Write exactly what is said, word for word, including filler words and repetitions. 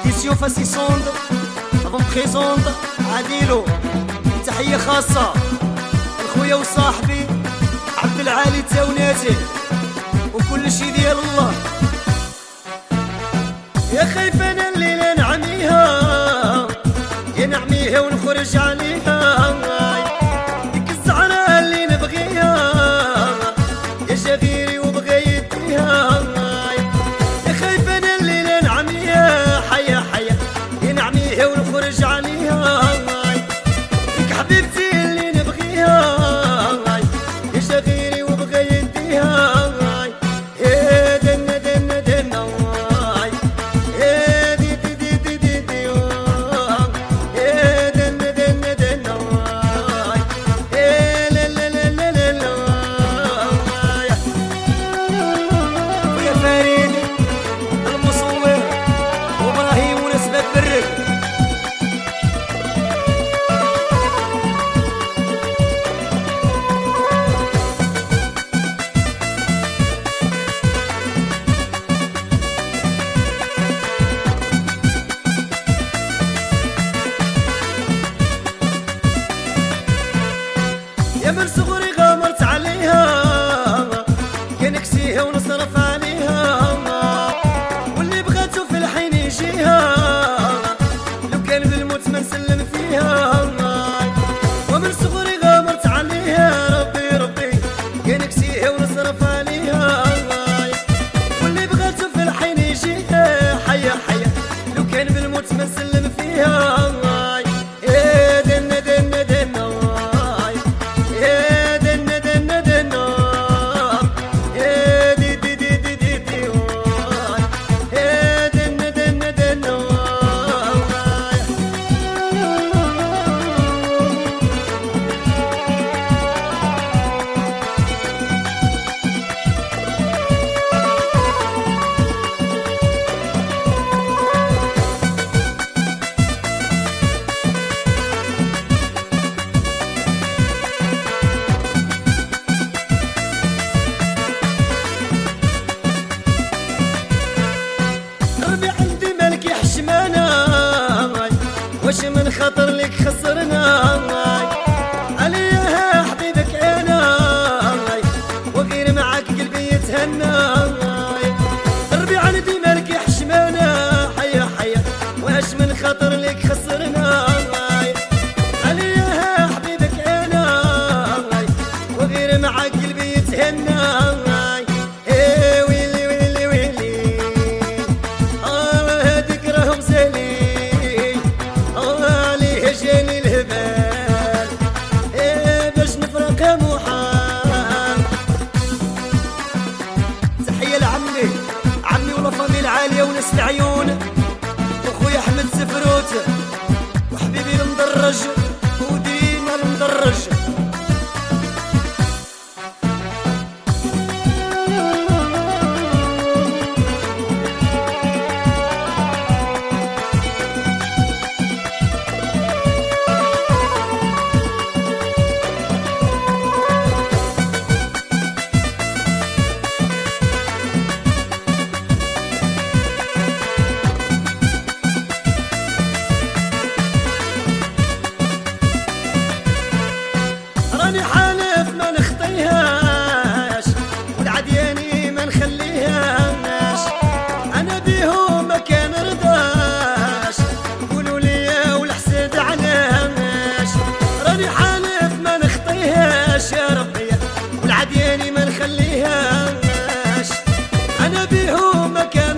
إديسيون فاسي سوند افون بريزونت عاديلو. تحية خاصة لخويا وصاحبي عبد العالي التاوناتي وكل شي ديال الله. يا خايف انا الليلة نعميها يا نعميها ونخرج عليها، ديك الزعرة اللي نبغيها يا جغيري وبغى يديها. يا خايف انا الليلة نعميها حيا حيا يا نعميها ونخرج عليها، ديك حبيبتي اللي نبغيها يا جغيري وبغى يديها. يا دنا دنا دنا يا دي دي دي دي دي دي يا دنا دنا دنا يا لا لا لا لا لا لا. ويا فريد المصور وابراهيم ونسبة برك. يا من صغري غامرت عليها كان نكسيها ونصرف عليها، واللي بغاتو في الحين يجيها لو كان بالموت ما نسلم فيها. ومن صغري غامرت عليها ربي ربي كان نكسيها ونصرف عليها، واللي بغاتو في الحين يجيها حيا حيا لو كان بالموت ما نسلم فيها. يا دنا دنا دنا يا دنا دنا دنا يا دي دي دي دي دي دي يا دنا دنا دنا. ربي عندي مالك يا حشمانة واش من خاطر لك خسرنا، عليها حبيبك انا وغير معاك قلبي يتهنى. ربي عندي مالك يا حشمانة حيا حيا واش من خاطر لك خسرنا، عليها حبيبك انا وغير معاك قلبي يتهنى. إيه ويلي ويلي ويلي آه هاديك راهم زالي آه عليه جاني الهبال إيه باش نفرقها محال. تحية لعمي عمي ولا فاميل عالية وناس العيون وخويا أحمد سفروت وحبيبي المدرج وديما المدرج. راني حالف ما نخطيهاش والعدياني ما نخليهاش، انا بيهم ما كان رضاش قولوا لي والحسد علاش. راني حالف ما نخطيهاش يا ربي والعدياني ما نخليهاش، انا بيهم ما كان